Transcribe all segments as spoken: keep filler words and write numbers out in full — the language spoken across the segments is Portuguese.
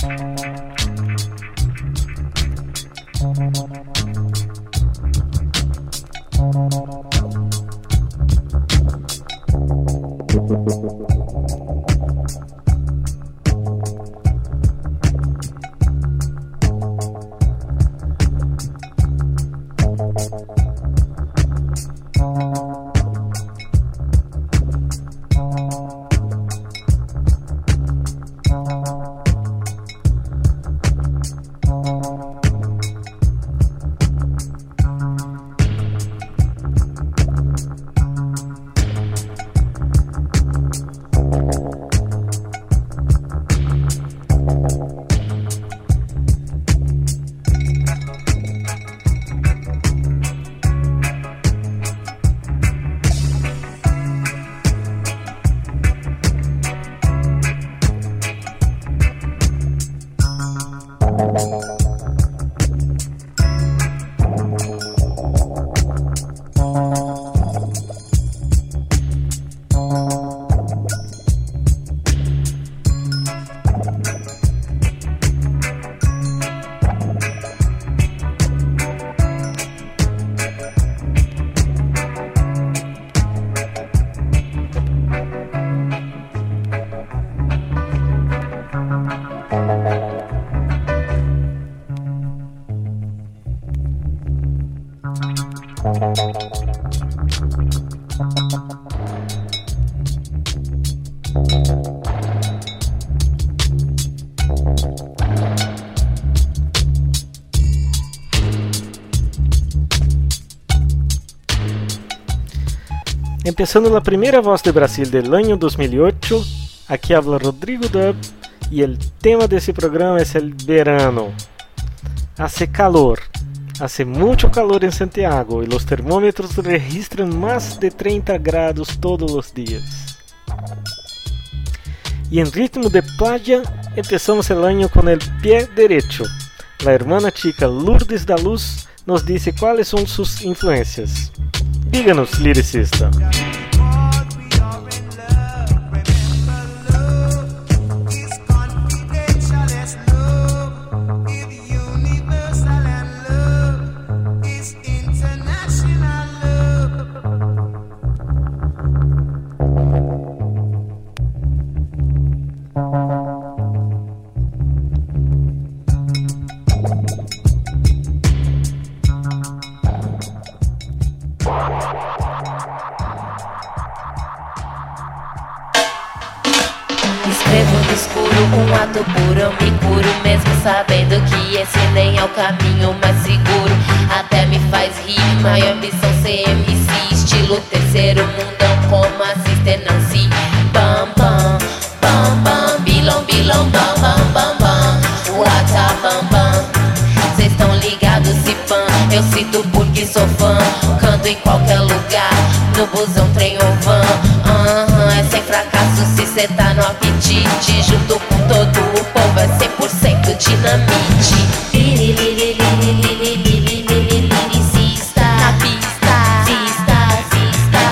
Empezando la primera voz de Brasil del año dos mil ocho, aquí habla Rodrigo Dub y el tema de ese programa es el verano. Hace calor, hace mucho calor en Santiago y los termómetros registran más de treinta grados todos los días. Y en ritmo de playa empezamos el año con el pie derecho. La hermana chica Lourdes da Luz nos dice cuáles son sus influencias. Díganos, liricista. Escrevo no escuro um ato puro, eu me curo mesmo sabendo que esse nem é o caminho mais seguro. Até me faz rir, minha ambição ser M C, estilo terceiro mundão como assiste Nancy. Bam bam, bam bam, bilão bilão, bam bam bam bam, wata bam bam. Cês tão ligados se pan, eu cito porque sou fã. Canto em qualquer lugar, no busão, trem ou van. Aham, é sem fracasso se cê tá no apetite. Junto com todo o povo é cem por cento dinamite. Liricista, na pista, cista, cista.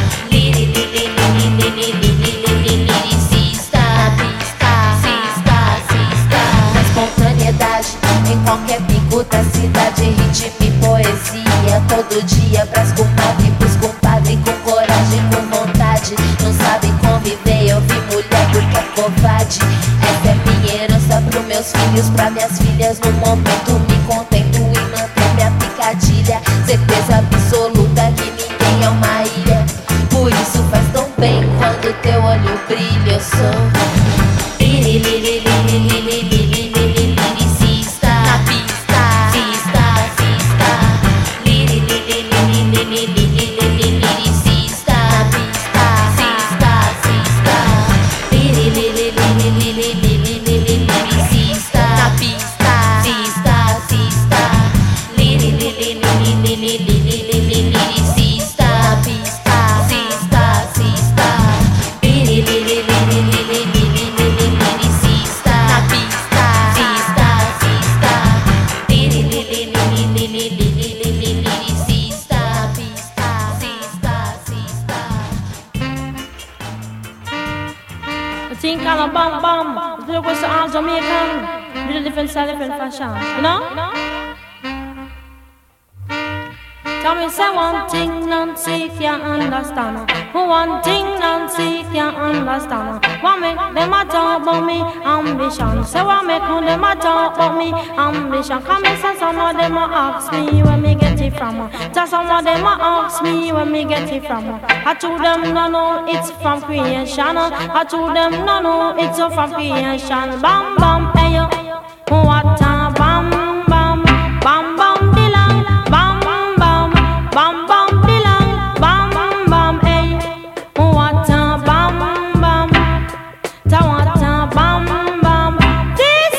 Liricista, na pista, cista, cista. Na espontaneidade, em qualquer pico da cidade, ritmo e poesia, todo dia pras comadre, pros compadre, com coragem, com vontade. Não sabe conviver, eu vi mulher porque é covarde. Essa é minha herança pros meus filhos, pra minhas filhas. No momento me contento em manter minha picadilha. Certeza absoluta que ninguém é uma ilha. Por isso faz tão bem quando teu olho brilha. Eu sou liricista, na pista, cista, cista. Liricista, na pista, cista, cista. Liricista, na pista, cista, cista. Liricista, na pista, cista, cista. Liricista, na pista, cista, cista. Liricista, na pista, cista, cista. Assim, calabam, bam, If you go to all Jamaican, do the different style, different fashion. You know? Tell me, say one thing, Nancy can't understand. One thing, Nancy can't understand. What make them a talk about me ambition? Say what make them a talk about me ambition? Come and say some of them a ask me where me get it from. Tell some of them a ask me where me get it from. I told them no no, it's from creation. I told them no no, it's from creation. Bam bam, hey yo, what a bam bam, bam bam dilang, bam bam, bam bam dilang, bam bam, hey, what a bam bam, ta what a bam bam. This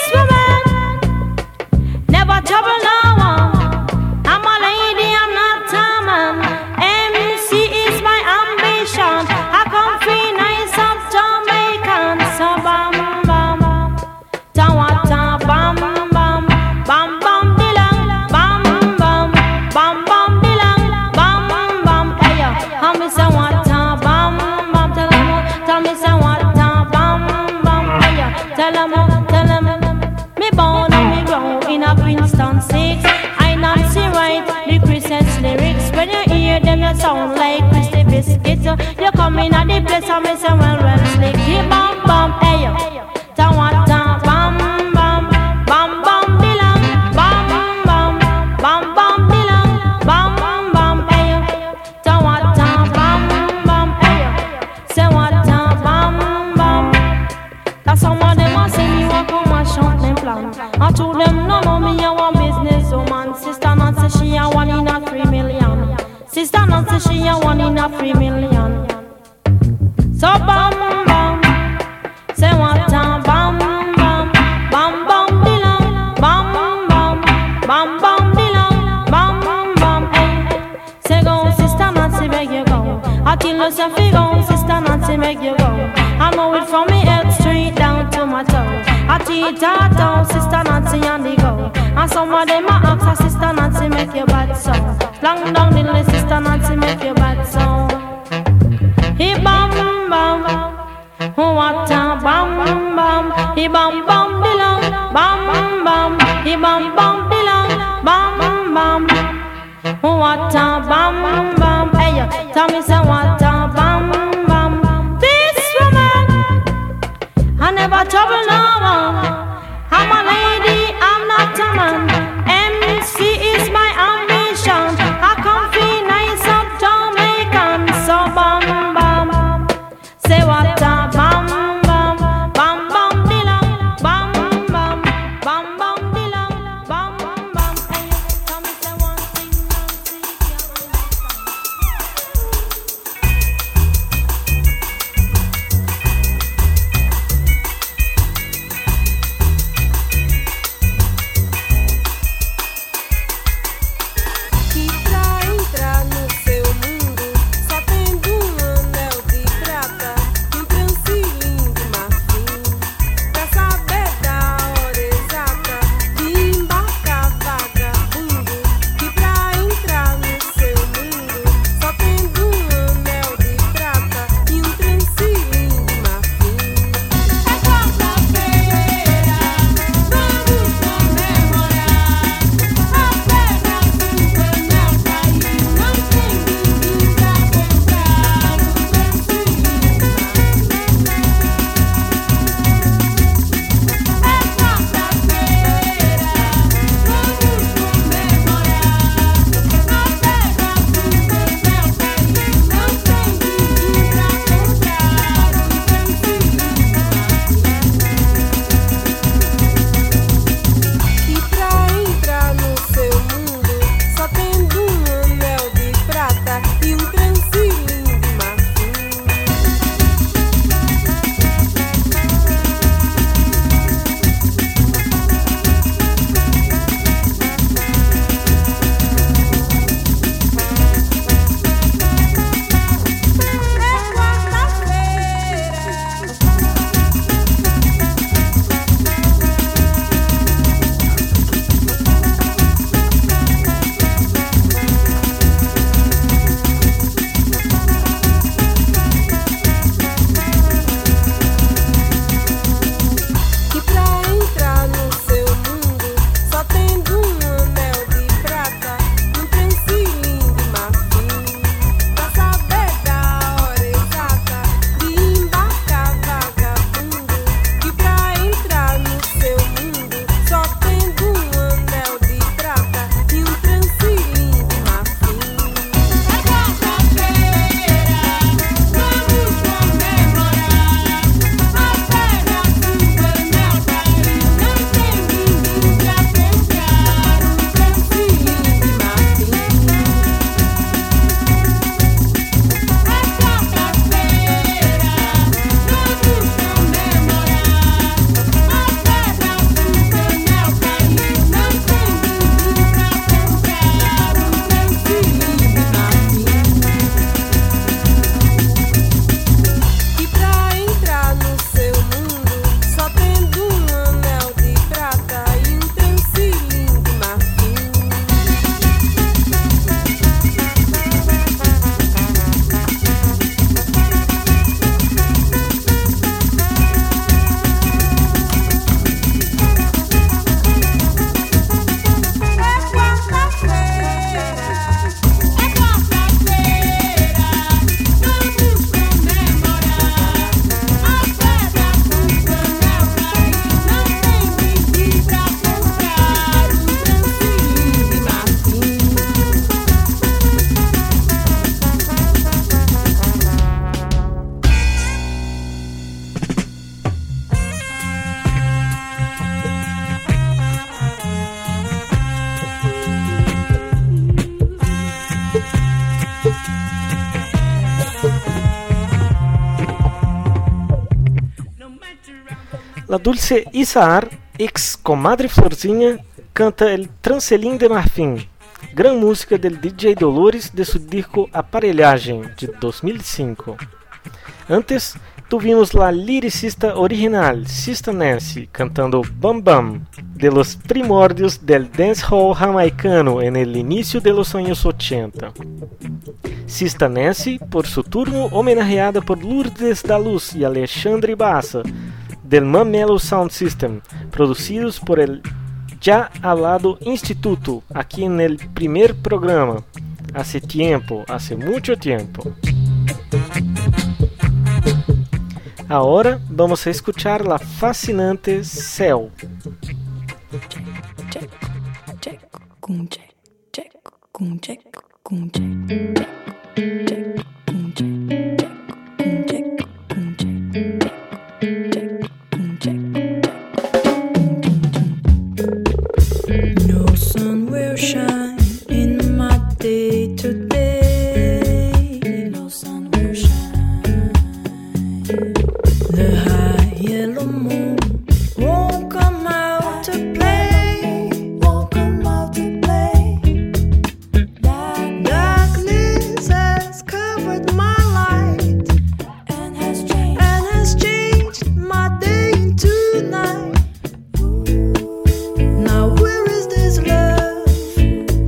woman never trouble no one. I'm a lady, I'm not a man. M C is my ambition. I come free nice of Jamaican. So bam bam, ta what a bam bam, bam bam dilang, bam bam, bam bam dilang, bam bam. Hey yo, how me say what a bam bam? Tell 'em, tell me say what a bam bam. Hey yo, tell 'em, tell 'em. Me born and me grow in a Princeton six. I Nancy write the Christmas lyrics. When you hear them, you sound like Christy Biscuits. You come in at the place and me say well well slick. Yeah, bam bam, hey yo, ta what a bam bam, bam bam dilang, bam bam, bam bam dilang, bam bam, hey yo, ta what a bam bam, hey yo, say what a bam bam. That's some of them a say me want come and shout them plan. I told them no no, me a one business woman. Sister Nancy she a one in a three million. Sister Nancy she a one in a three million. So bam bam, say what a bam bam, bam bam dilang, bam bam, bam bam dilang, bam bam, hey. Say go, Sister Nancy, make you go. I tell you say fi go, Sister Nancy, make you go. I know it from me head straight down to my toe. I teach her down, Sister Nancy on the go. And some of them a ask her, Sister Nancy, make your bad so. Long down the list, Sister Nancy, make your bad so. He bam bam, what a bam bam. He bam bam dilang, bam bam. He bam bam dilang, bam bam. What a bam bam. Hey yo, tell me say what a bam bam. This woman, I never trouble no one. I'm a lady, I'm not a man. M C is my ambition. I come feel nice of Jamaican. So bam bam, say what a bam bam, bam bam dilang, bam bam, bam bam dilang, bam bam. Hey, tell me say one thing, Nancy, can't understand. La Dulce Isaar, ex Comadre Florzinha, canta El Transelim de Marfim, gran música del D J Dolores de su disco Aparelhagem, de dois mil e cinco. Antes, tuvimos la liricista original, Sista Nancy, cantando Bam Bam, de los primórdios del dancehall jamaicano en el inicio de los años ochenta. Sista Nancy, por su turno, homenajeada por Lourdes da Luz y Alexandre Bassa, del Mamelo Sound System, producidos por el ya hablado Instituto, aquí en el primer programa, hace tiempo, hace mucho tiempo. Ahora vamos a escuchar la fascinante Céu. No sun will shine in my day today. No sun will shine. The high yellow moon won't come out to play. Won't come out to play. Darkness has covered my light and has changed and has changed my day into night. Now where is this love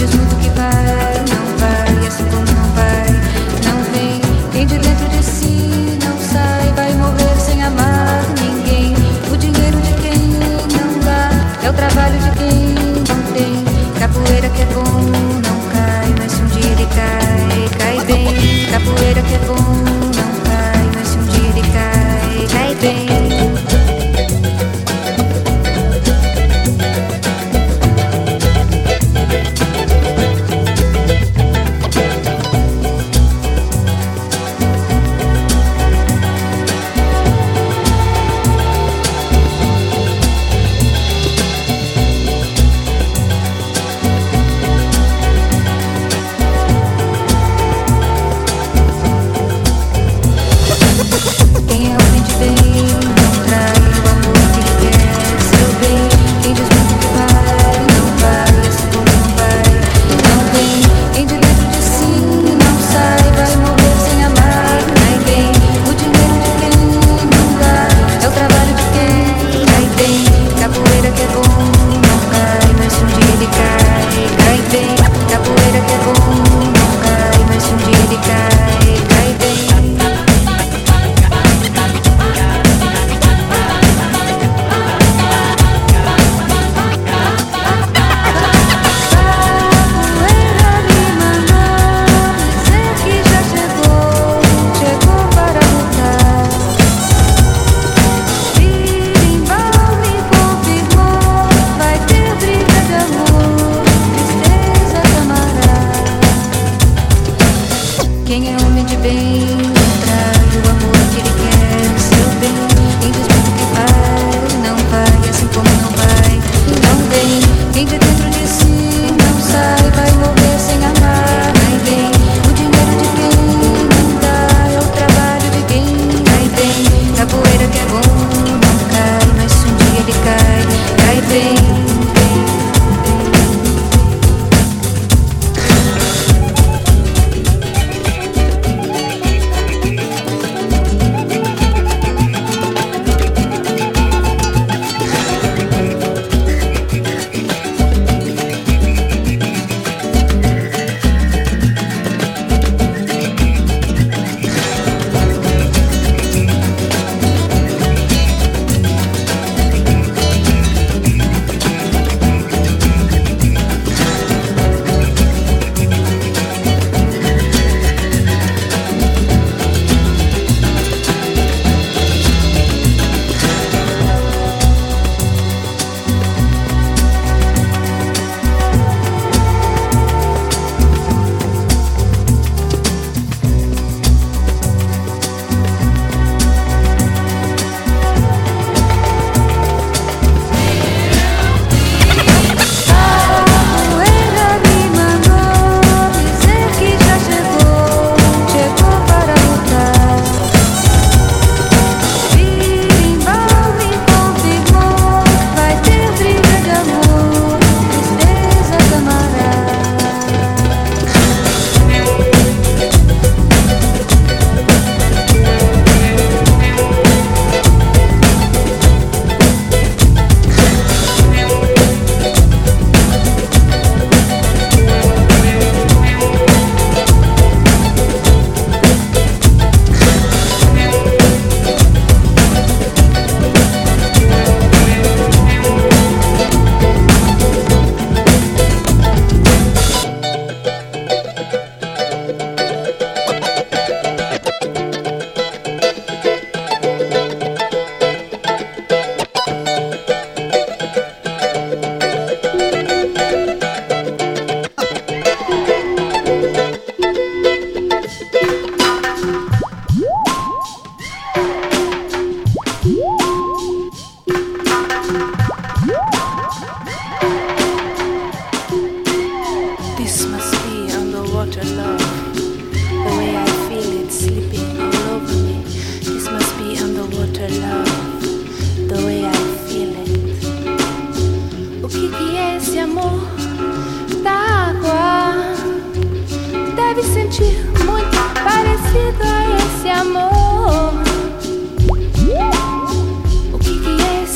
diz muito que vai, não vai, assim como não vai, não vem. Quem de dentro de si não sai, vai morrer sem amar ninguém. O dinheiro de quem não dá é o trabalho de quem não tem. Capoeira que é bom não cai, mas se um dia ele cai, cai bem. Capoeira que é bom não cai, mas se um dia ele cai, cai bem.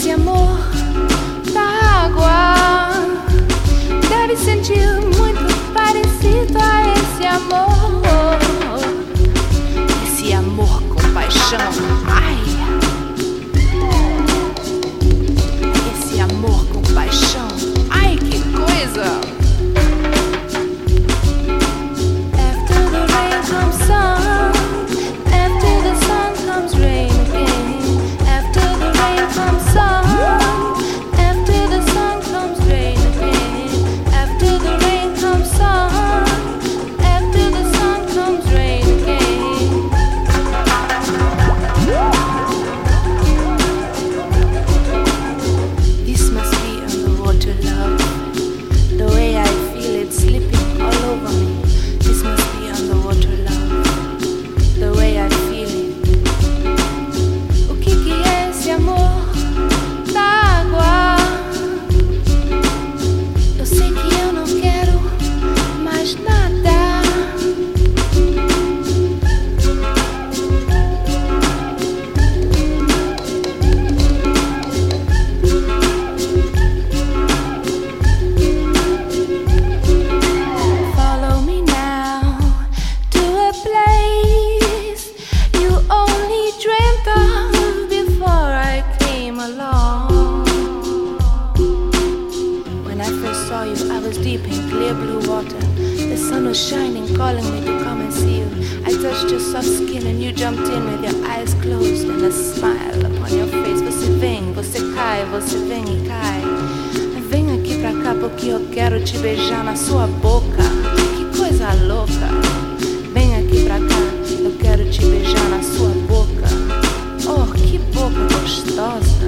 sentir muito sun was shining, calling me to come and see you. I touched your soft skin and you jumped in with your eyes closed and a smile upon your face. Você vem, você cai, você vem e cai. Vem aqui pra cá porque eu quero te beijar na sua boca. Que coisa louca. Vem aqui pra cá, eu quero te beijar na sua boca. Oh, que boca gostosa.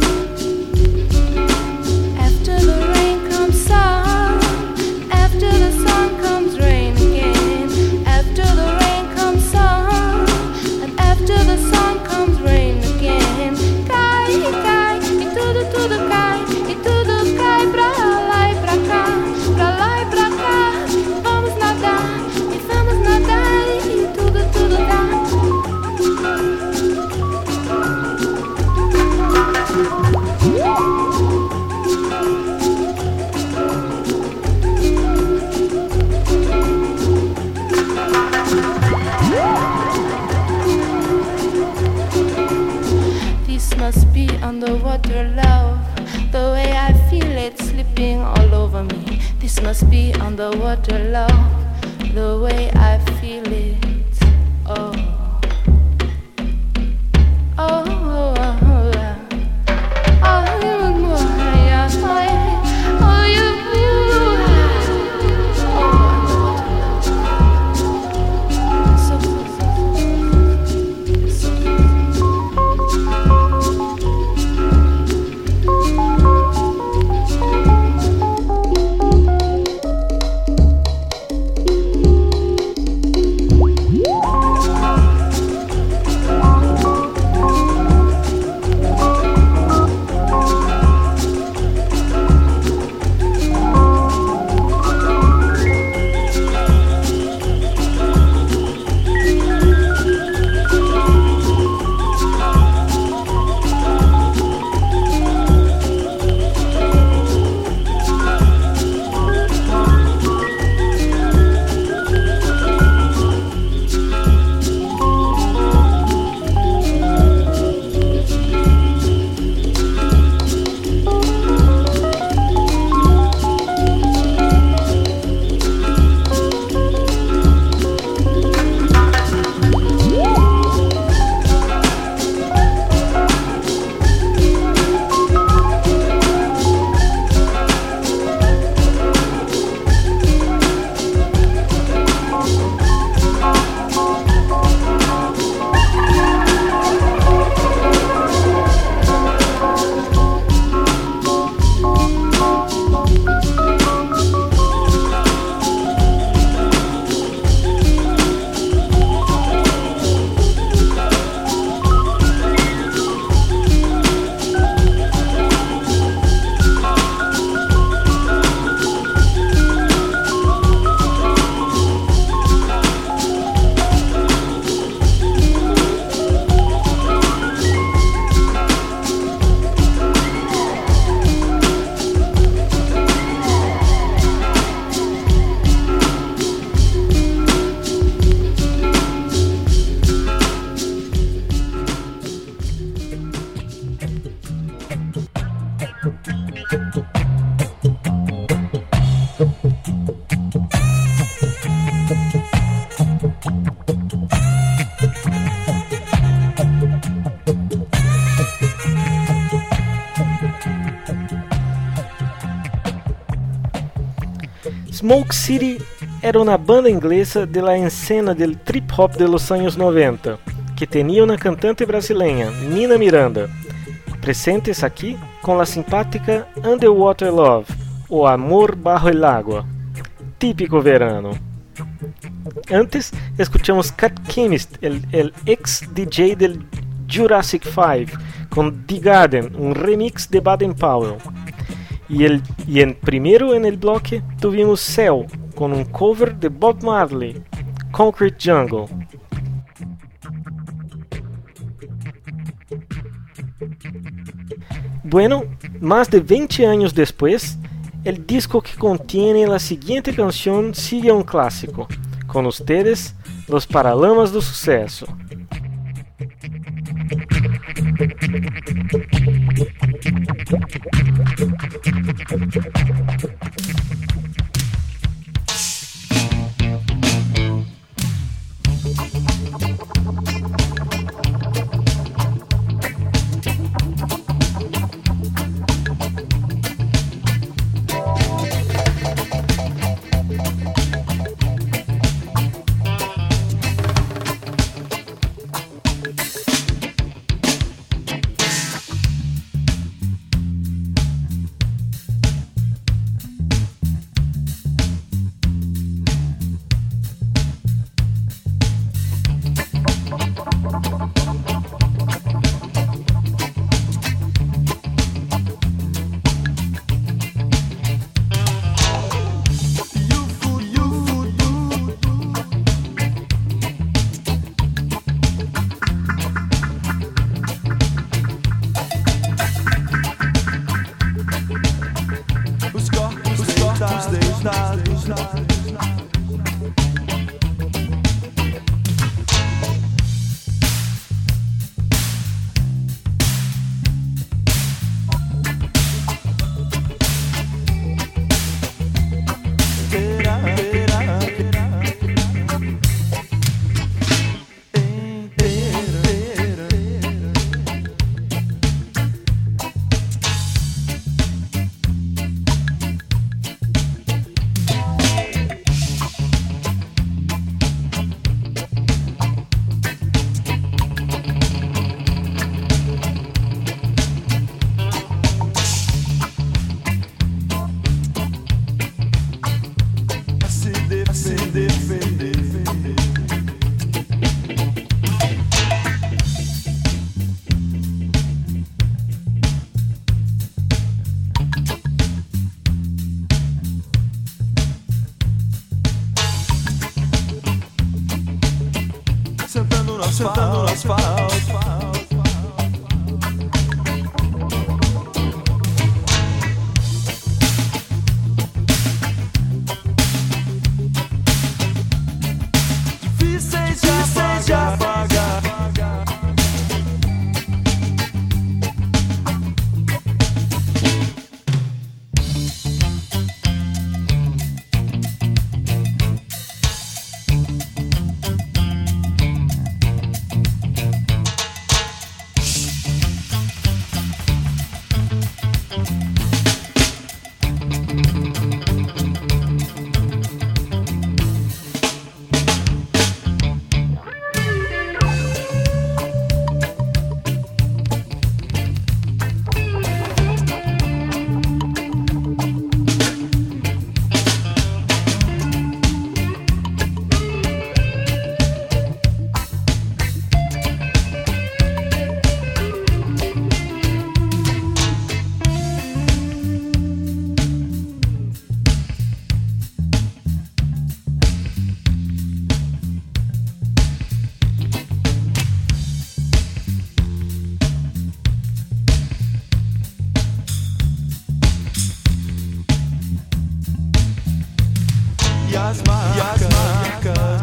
After the rain comes sun, after the sun comes rain again. After the rain comes sun, and after the sun comes rain again. Cai, cai, e tudo, tudo cai, e tudo cai pra lá e pra cá, pra lá e pra cá. Vamos nadar, e vamos nadar, e tudo, tudo cai. This must be underwater love, the way I feel it slipping all over me. This must be underwater love, the way I feel it. Oh, oh, oh, oh, oh, oh, you, yeah, oh, you, you, oh, underwater love. So good, so good. Smoke City era una banda inglesa de la escena del trip hop de los años noventa, que tenía una cantante brasileña, Nina Miranda, presentes aquí con la simpática Underwater Love, o Amor Bajo el Agua, típico verano. Antes escuchamos Cat Chemist, el, el ex D J del Jurassic five, con The Garden, un remix de Baden Powell. Y, el, y en primero en el bloque tuvimos Cell, con un cover de Bob Marley, Concrete Jungle. Bueno, más de veinte años después, el disco que contiene la siguiente canción sigue un clásico. Con ustedes, Los Paralamas do Sucesso. Sentando no asfalto, difíceis de apagar. E as marcas,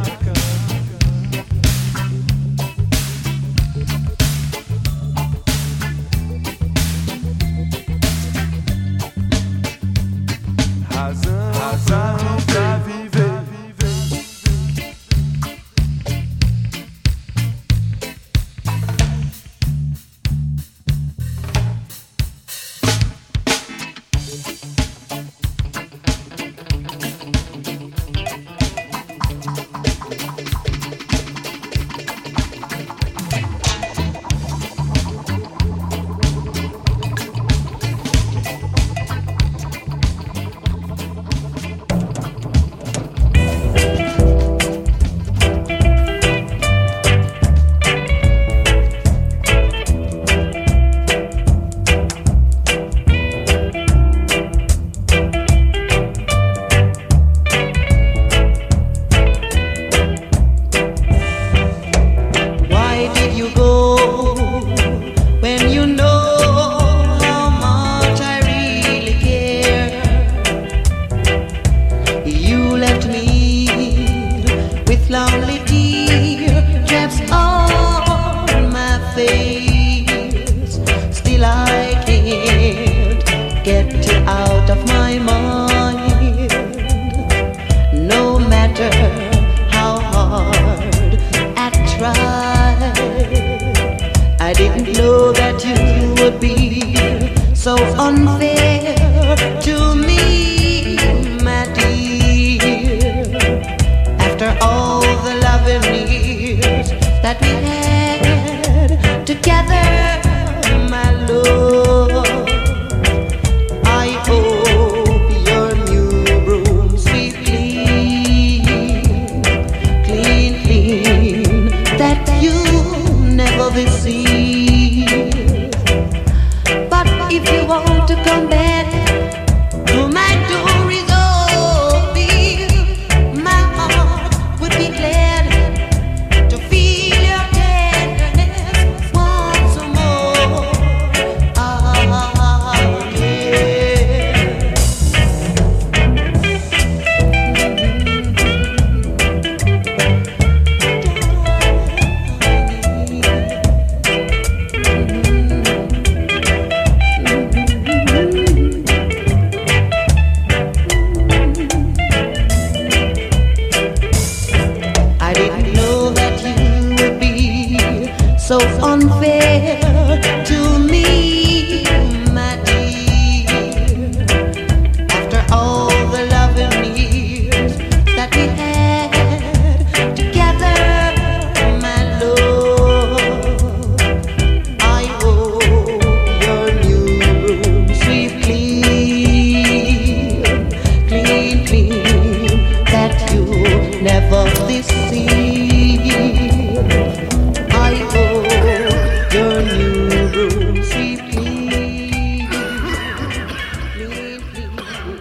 razão, razão pra viver. Would be never this year. I hope your new room sweet clean. Clean, clean.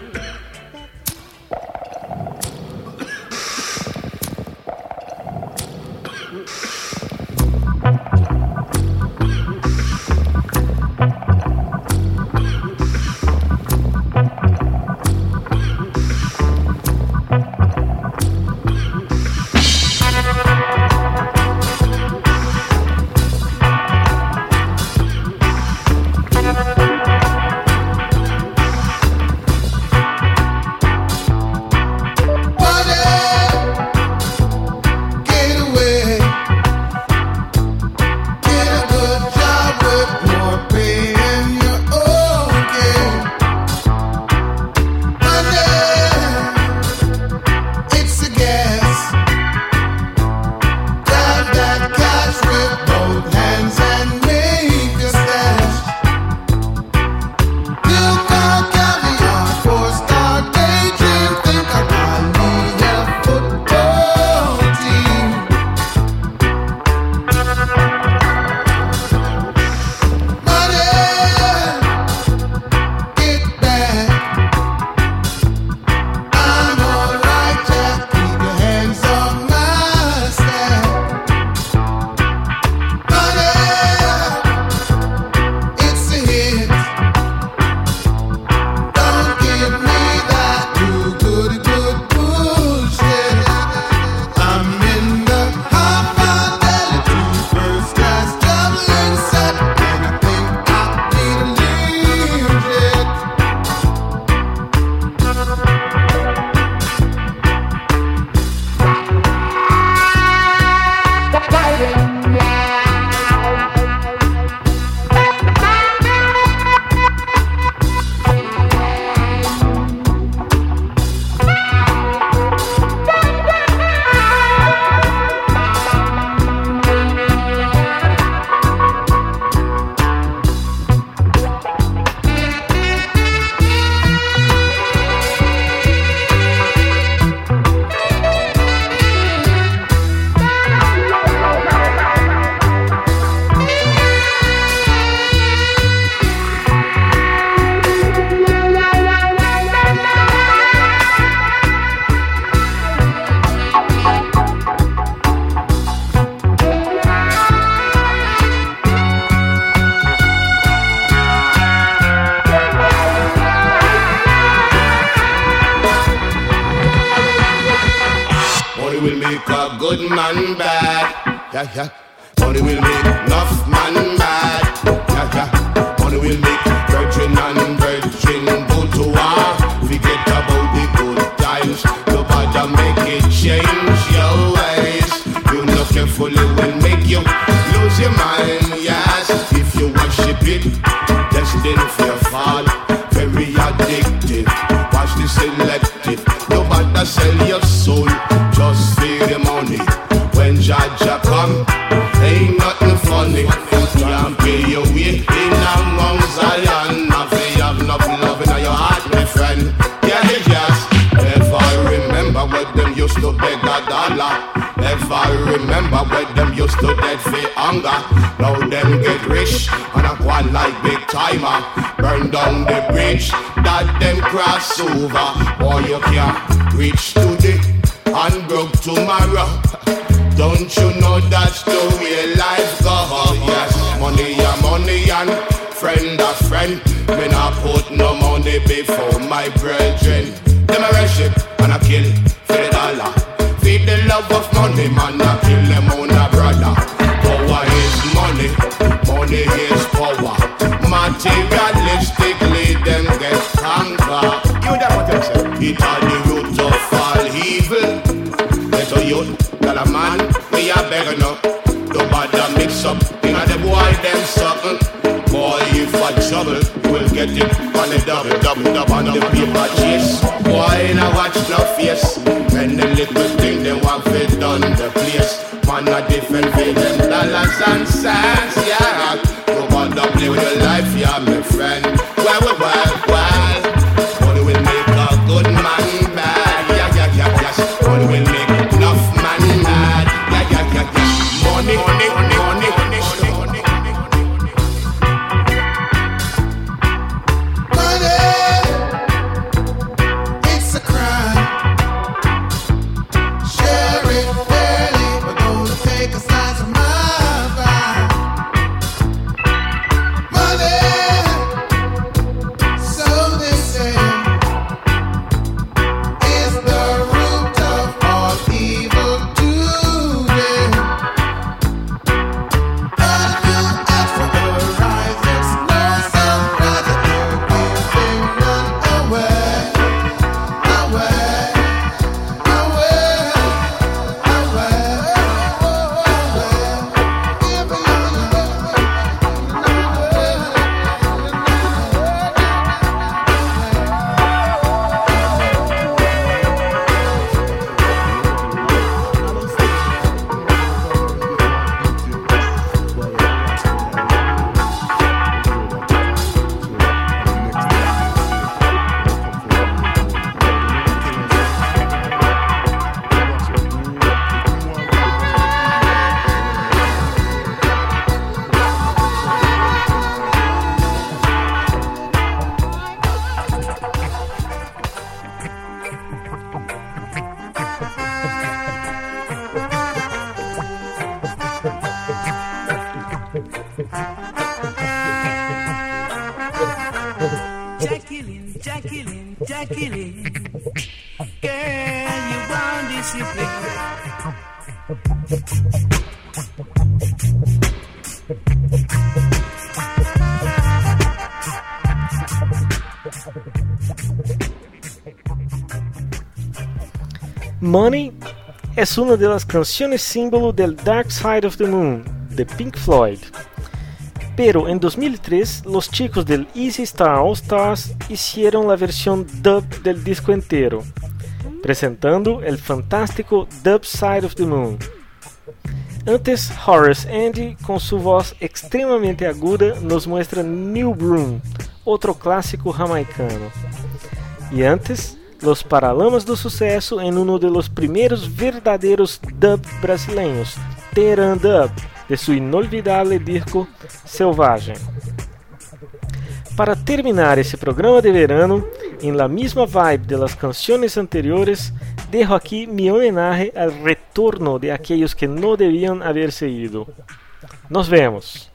Yeah, yeah. Money will make enough man mad. Yeah, yeah. Money will make virgin and virgin go to war. Forget about the good times. Nobody make it change your ways. You know carefully will make you lose your mind. Yes, if you worship it, destined for your fall. Very addictive. Watch the selective. Nobody sell your soul. Just feed the money. When Jaja come, ain't nothing funny. Can't pay your way in among Zion. Nothing have nothing love in your heart, my friend. Yeah, yes. If I remember when them used to beg a dollar. If I remember when them used to dead for hunger. Now them get rich and a one like big timer. Burn down the bridge that them cross over. Or you can't reach today and broke tomorrow. Don't you know that's the way life goes? Yes, money a money and friend a friend. Me not put no money before my brethren. Them a worship and a kill for the dollar. Feed the love of money, man, a kill them on a brother. Power is money, money is power. Materialistically, them get conquered. You know what I'm saying? It are the root of all evil. Let a youth. Tell a man, we are begging up. Nobody mix up. You know the boy them something. Boy, if I trouble, you will get it on the double, double, double on the paper chase. Boy, now watch no face. When the little thing they want fit on the place. Man, a different way them dollars and cents, yeah. Nobody play with your life, yeah, my friend. Well, well, well, well. Money will make a good man bad. Yeah, yeah, yeah, yes. Money will make enough man mad. Yeah, yeah, yeah, yeah. Money, money, money, money, money, money. It's a crime. Share it fairly, but don't take a slice of my pie. Money, so they say, is the root of all evil today. But you ask for the rise, it's no surprise that they're giving none away, away, away, away, giving Jacqueline, Jacqueline, Jacqueline, girl, you want discipline. Money es una de las canciones símbolo del Dark Side of the Moon de Pink Floyd. Pero en dos mil tres, los chicos del Easy Star All Stars hicieron la versión dub del disco entero, presentando el fantástico Dub Side of the Moon. Antes, Horace Andy, con su voz extremamente aguda, nos muestra New Broom, otro clásico jamaicano. Y antes, los Paralamas do Sucesso en uno de los primeros verdaderos dub brasileños, Teran Dub, de su inolvidable disco Selvagem. Para terminar esse programa de verano, en la misma vibe de las canciones anteriores, dejo aquí mi homenaje al retorno de aquellos que no debían haberse ido. Nos vemos.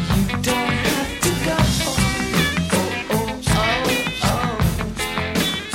oh, oh, oh, oh.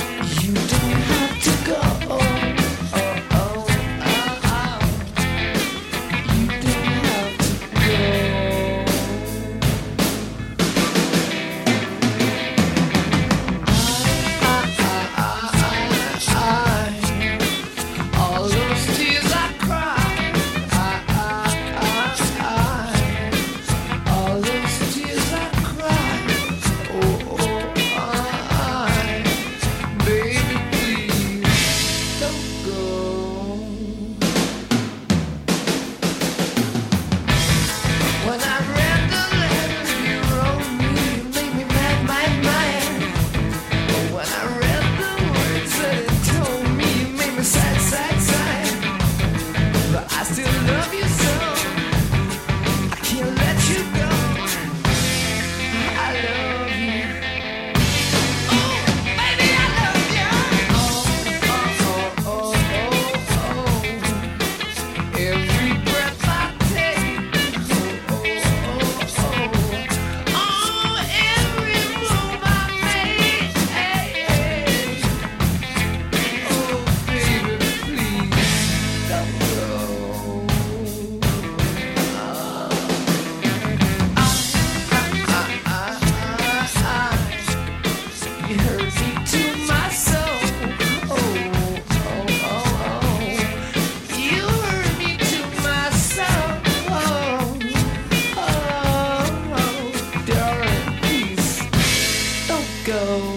go.